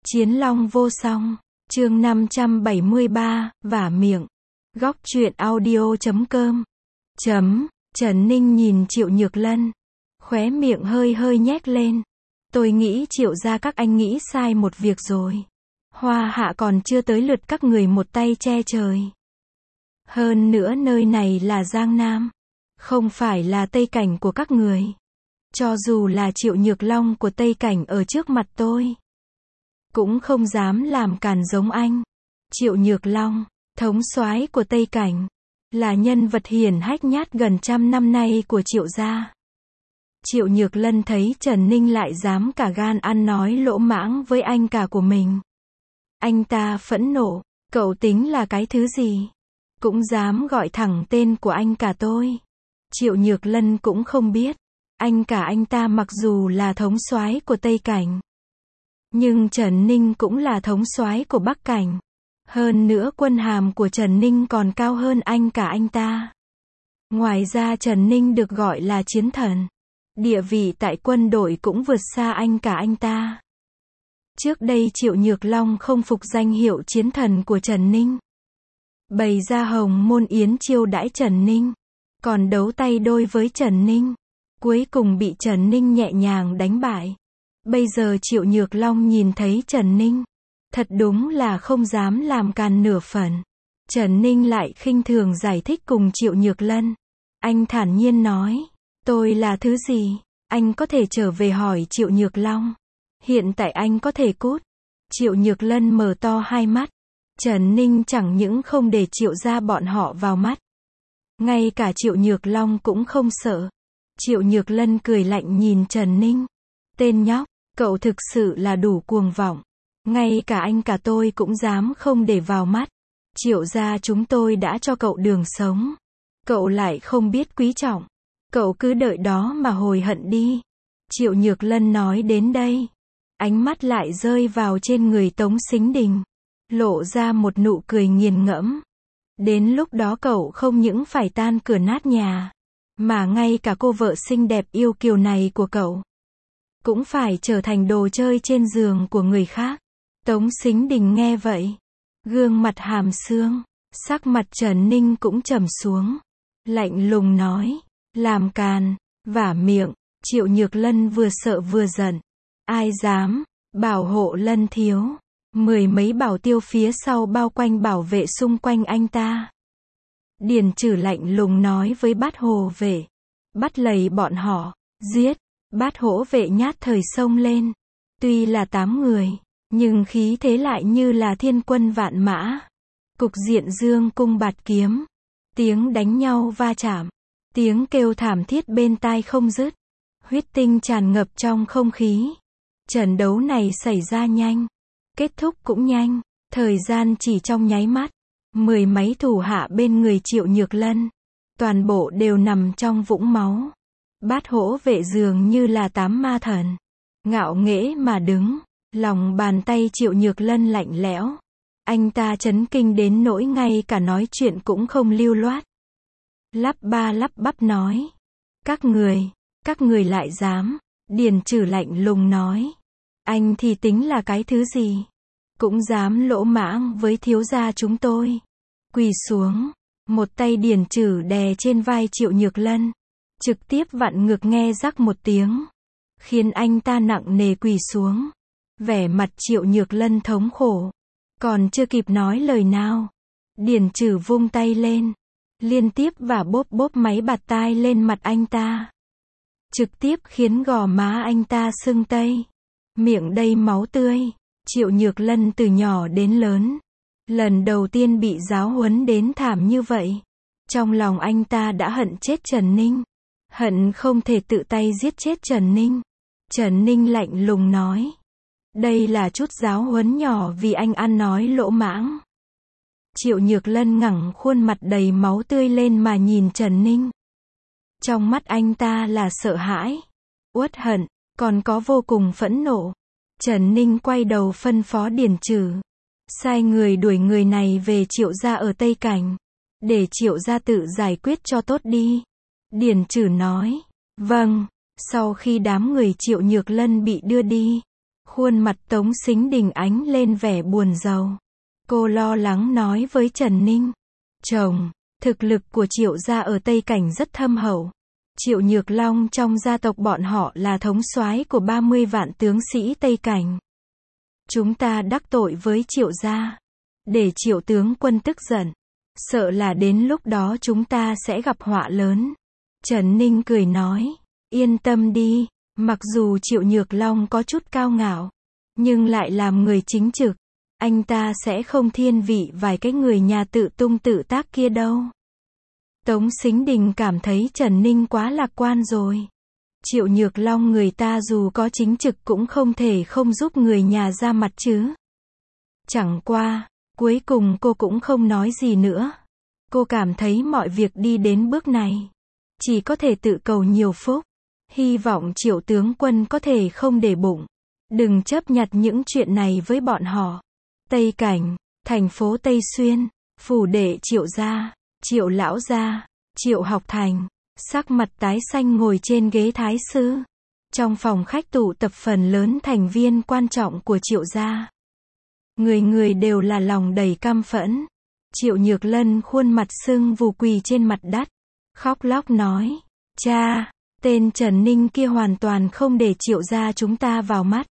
Chiến long vô song, chương 573, vả miệng. Góc truyện audio.com. Trần Ninh nhìn Triệu Nhược Lân, khóe miệng hơi hơi nhếch lên. Tôi nghĩ Triệu gia các anh nghĩ sai một việc rồi. Hoa hạ còn chưa tới lượt các người một tay che trời. Hơn nữa nơi này là Giang Nam, không phải là Tây Cảnh của các người. Cho dù là Triệu Nhược Long của Tây Cảnh ở trước mặt tôi, cũng không dám làm càn giống anh. Triệu Nhược Long, thống soái của Tây Cảnh, là nhân vật hiển hách nhất gần 100 năm nay của Triệu gia. Triệu Nhược Lân thấy Trần Ninh lại dám cả gan ăn nói lỗ mãng với anh cả của mình. Anh ta phẫn nộ, cậu tính là cái thứ gì? Cũng dám gọi thẳng tên của anh cả tôi. Triệu Nhược Lân cũng không biết, anh cả anh ta mặc dù là thống soái của Tây Cảnh, nhưng Trần Ninh cũng là thống soái của Bắc Cảnh. Hơn nữa quân hàm của Trần Ninh còn cao hơn anh cả anh ta. Ngoài ra Trần Ninh được gọi là chiến thần. Địa vị tại quân đội cũng vượt xa anh cả anh ta. Trước đây Triệu Nhược Long không phục danh hiệu chiến thần của Trần Ninh, bày ra hồng môn yến chiêu đãi Trần Ninh, còn đấu tay đôi với Trần Ninh. Cuối cùng bị Trần Ninh nhẹ nhàng đánh bại. Bây giờ Triệu Nhược Long nhìn thấy Trần Ninh, thật đúng là không dám làm càn nửa phần. Trần Ninh lại khinh thường giải thích cùng Triệu Nhược Lân. Anh thản nhiên nói, tôi là thứ gì? Anh có thể trở về hỏi Triệu Nhược Long. Hiện tại anh có thể cút. Triệu Nhược Lân mở to hai mắt. Trần Ninh chẳng những không để Triệu gia bọn họ vào mắt, ngay cả Triệu Nhược Long cũng không sợ. Triệu Nhược Lân cười lạnh nhìn Trần Ninh. Tên nhóc, cậu thực sự là đủ cuồng vọng. Ngay cả anh cả tôi cũng dám không để vào mắt. Triệu gia chúng tôi đã cho cậu đường sống, cậu lại không biết quý trọng. Cậu cứ đợi đó mà hối hận đi. Triệu Nhược Lân nói đến đây, ánh mắt lại rơi vào trên người Tống Sính Đình, lộ ra một nụ cười nghiền ngẫm. Đến lúc đó cậu không những phải tan cửa nát nhà, mà ngay cả cô vợ xinh đẹp yêu kiều này của cậu cũng phải trở thành đồ chơi trên giường của người khác. Tống Sính Đình nghe vậy, gương mặt hàm xương, sắc mặt Trần Ninh cũng trầm xuống, lạnh lùng nói, làm càn, vả miệng. Triệu Nhược Lân vừa sợ vừa giận. Ai dám, bảo hộ Lân thiếu. Mười mấy bảo tiêu phía sau bao quanh bảo vệ xung quanh anh ta. Điền Trử lạnh lùng nói với Bát Hộ Vệ, bắt lầy bọn họ, giết. Bát Hộ Vệ nhát thời xông lên. Tuy là 8 người, nhưng khí thế lại như là thiên quân vạn mã. Cục diện dương cung bạt kiếm, tiếng đánh nhau va chạm, tiếng kêu thảm thiết bên tai không dứt, huyết tinh tràn ngập trong không khí. Trận đấu này xảy ra nhanh, kết thúc cũng nhanh, thời gian chỉ trong nháy mắt. Mười mấy thủ hạ bên người Triệu Nhược Lân, toàn bộ đều nằm trong vũng máu. Bát Hộ Vệ dường như là 8 ma thần, ngạo nghễ mà đứng. Lòng bàn tay Triệu Nhược Lân lạnh lẽo. Anh ta chấn kinh đến nỗi ngay cả nói chuyện cũng không lưu loát. Lắp ba lắp bắp nói, các người lại dám. Điền Trử lạnh lùng nói, anh thì tính là cái thứ gì? Cũng dám lỗ mãng với thiếu gia chúng tôi. Quỳ xuống. Một tay Điền Trử đè trên vai Triệu Nhược Lân, trực tiếp vặn ngực nghe rắc một tiếng, khiến anh ta nặng nề quỳ xuống. Vẻ mặt Triệu Nhược Lân thống khổ, còn chưa kịp nói lời nào, Điền Trử vung tay lên, liên tiếp và bóp bóp máy bạt tai lên mặt anh ta, trực tiếp khiến gò má anh ta sưng tấy, miệng đầy máu tươi. Triệu Nhược Lân từ nhỏ đến lớn, lần đầu tiên bị giáo huấn đến thảm như vậy. Trong lòng anh ta đã hận chết Trần Ninh, hận không thể tự tay giết chết Trần Ninh. Trần Ninh lạnh lùng nói, đây là chút giáo huấn nhỏ vì anh ăn nói lỗ mãng. Triệu Nhược Lân ngẩng khuôn mặt đầy máu tươi lên mà nhìn Trần Ninh. Trong mắt anh ta là sợ hãi, uất hận, còn có vô cùng phẫn nộ. Trần Ninh quay đầu phân phó Điền Trử, sai người đuổi người này về Triệu gia ở Tây Cảnh, để Triệu gia tự giải quyết cho tốt đi. Điền Trử nói, vâng. Sau khi đám người Triệu Nhược Lân bị đưa đi, Khuôn mặt Tống Sính Đình ánh lên vẻ buồn rầu. Cô lo lắng nói với Trần Ninh. Chồng, thực lực của Triệu gia ở Tây Cảnh rất thâm hậu. Triệu Nhược Long trong gia tộc bọn họ là thống soái của 30 vạn tướng sĩ Tây Cảnh. Chúng ta đắc tội với Triệu gia, để Triệu tướng quân tức giận, sợ là đến lúc đó chúng ta sẽ gặp họa lớn. Trần Ninh cười nói, yên tâm đi, mặc dù Triệu Nhược Long có chút cao ngạo, nhưng lại làm người chính trực, anh ta sẽ không thiên vị vài cái người nhà tự tung tự tác kia đâu. Tống Sính Đình cảm thấy Trần Ninh quá lạc quan rồi. Triệu Nhược Long người ta dù có chính trực cũng không thể không giúp người nhà ra mặt chứ. Chẳng qua, cuối cùng cô cũng không nói gì nữa. Cô cảm thấy mọi việc đi đến bước này, chỉ có thể tự cầu nhiều phúc. Hy vọng Triệu tướng quân có thể không để bụng, đừng chấp nhặt những chuyện này với bọn họ. Tây Cảnh, thành phố Tây Xuyên, phủ đệ Triệu gia, Triệu lão gia, Triệu Học Thành, sắc mặt tái xanh ngồi trên ghế thái sư. Trong phòng khách tụ tập phần lớn thành viên quan trọng của Triệu gia. Người người đều là lòng đầy căm phẫn. Triệu Nhược Lân khuôn mặt sưng vù quỳ trên mặt đất, khóc lóc nói, cha, tên Trần Ninh kia hoàn toàn không để Triệu gia chúng ta vào mắt.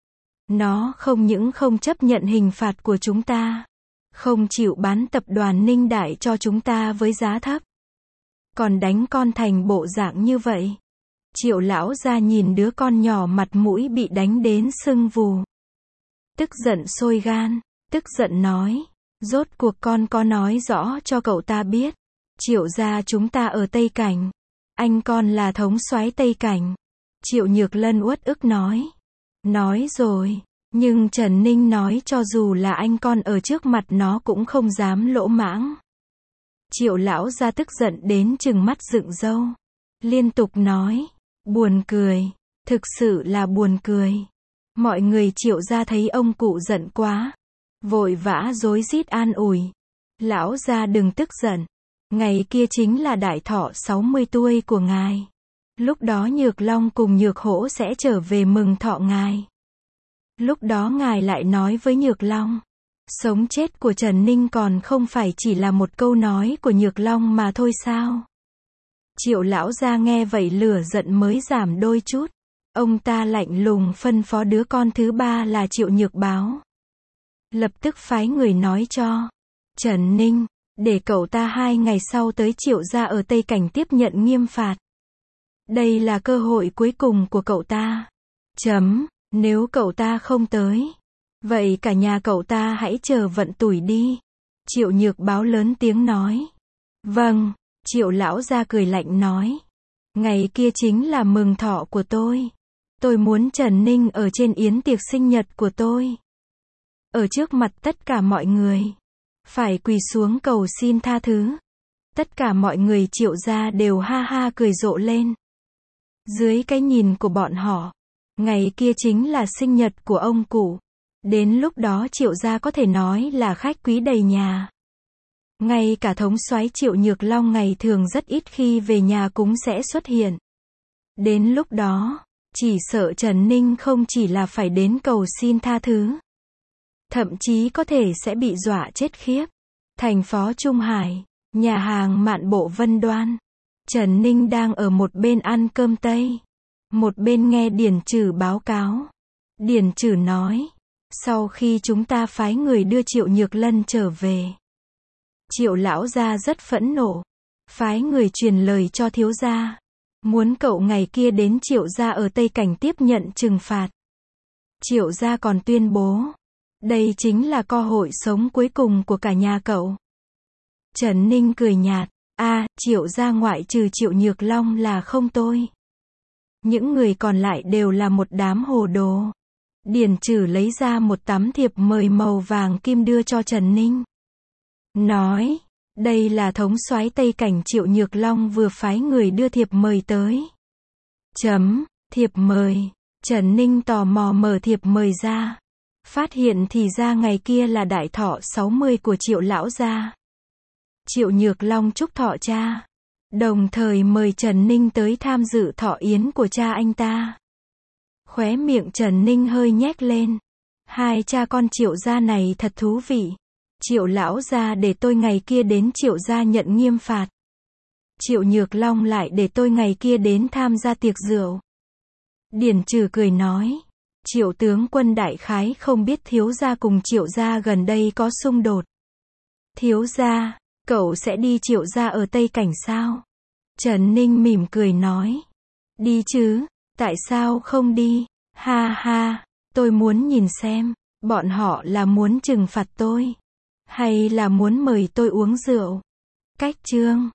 Nó không những không chấp nhận hình phạt của chúng ta, không chịu bán tập đoàn Ninh Đại cho chúng ta với giá thấp, còn đánh con thành bộ dạng như vậy. Triệu lão gia nhìn đứa con nhỏ mặt mũi bị đánh đến sưng vù, tức giận sôi gan, tức giận nói, rốt cuộc con có nói rõ cho cậu ta biết, Triệu gia chúng ta ở Tây Cảnh, anh con là thống soái Tây Cảnh. Triệu Nhược Lân uất ức nói. Nói rồi, nhưng Trần Ninh nói cho dù là anh con ở trước mặt nó cũng không dám lỗ mãng. Triệu lão gia tức giận đến trừng mắt dựng râu, liên tục nói, buồn cười, thực sự là buồn cười. Mọi người Triệu gia thấy ông cụ giận quá, vội vã rối rít an ủi. Lão gia đừng tức giận, ngày kia chính là đại thọ 60 tuổi của ngài. Lúc đó Nhược Long cùng Nhược Hổ sẽ trở về mừng thọ ngài. Lúc đó ngài lại nói với Nhược Long, sống chết của Trần Ninh còn không phải chỉ là một câu nói của Nhược Long mà thôi sao? Triệu lão gia nghe vậy lửa giận mới giảm đôi chút. Ông ta lạnh lùng phân phó đứa con thứ ba là Triệu Nhược Báo, lập tức phái người nói cho Trần Ninh, để cậu ta 2 ngày sau tới Triệu gia ở Tây Cảnh tiếp nhận nghiêm phạt. Đây là cơ hội cuối cùng của cậu ta. Nếu cậu ta không tới, vậy cả nhà cậu ta hãy chờ vận tủi đi. Triệu Nhược Báo lớn tiếng nói. Vâng, Triệu lão gia cười lạnh nói. Ngày kia chính là mừng thọ của tôi. Tôi muốn Trần Ninh ở trên yến tiệc sinh nhật của tôi, ở trước mặt tất cả mọi người, phải quỳ xuống cầu xin tha thứ. Tất cả mọi người Triệu gia đều ha ha cười rộ lên. Dưới cái nhìn của bọn họ, ngày kia chính là sinh nhật của ông cụ. Đến lúc đó Triệu gia có thể nói là khách quý đầy nhà. Ngay cả thống soái Triệu Nhược Long ngày thường rất ít khi về nhà cũng sẽ xuất hiện. Đến lúc đó, chỉ sợ Trần Ninh không chỉ là phải đến cầu xin tha thứ, thậm chí có thể sẽ bị dọa chết khiếp. Thành phố Trung Hải, nhà hàng Mạn Bộ Vân Đoan. Trần Ninh đang ở một bên ăn cơm Tây, một bên nghe Điển Trừ báo cáo. Điển Trừ nói, sau khi chúng ta phái người đưa Triệu Nhược Lân trở về, Triệu lão gia rất phẫn nộ, phái người truyền lời cho thiếu gia, muốn cậu ngày kia đến Triệu gia ở Tây Cảnh tiếp nhận trừng phạt. Triệu gia còn tuyên bố, đây chính là cơ hội sống cuối cùng của cả nhà cậu. Trần Ninh cười nhạt, Triệu gia ngoại trừ Triệu Nhược Long là không tôi. Những người còn lại đều là một đám hồ đồ. Điển Trừ lấy ra một tấm thiệp mời màu vàng kim đưa cho Trần Ninh. Nói, đây là thống soái Tây Cảnh Triệu Nhược Long vừa phái người đưa thiệp mời tới. Thiệp mời. Trần Ninh tò mò mở thiệp mời ra. Phát hiện thì ra ngày kia là đại thọ 60 của Triệu lão gia. Triệu Nhược Long chúc thọ cha, đồng thời mời Trần Ninh tới tham dự thọ yến của cha anh ta. Khóe miệng Trần Ninh hơi nhếch lên. Hai cha con Triệu gia này thật thú vị. Triệu lão gia để tôi ngày kia đến Triệu gia nhận nghiêm phạt. Triệu Nhược Long lại để tôi ngày kia đến tham gia tiệc rượu. Điển Trừ cười nói. Triệu tướng quân đại khái không biết thiếu gia cùng Triệu gia gần đây có xung đột. Thiếu gia, cậu sẽ đi Triệu gia ở Tây Cảnh sao? Trần Ninh mỉm cười nói. Đi chứ, tại sao không đi? Ha ha, tôi muốn nhìn xem, bọn họ là muốn trừng phạt tôi, hay là muốn mời tôi uống rượu? Cách chương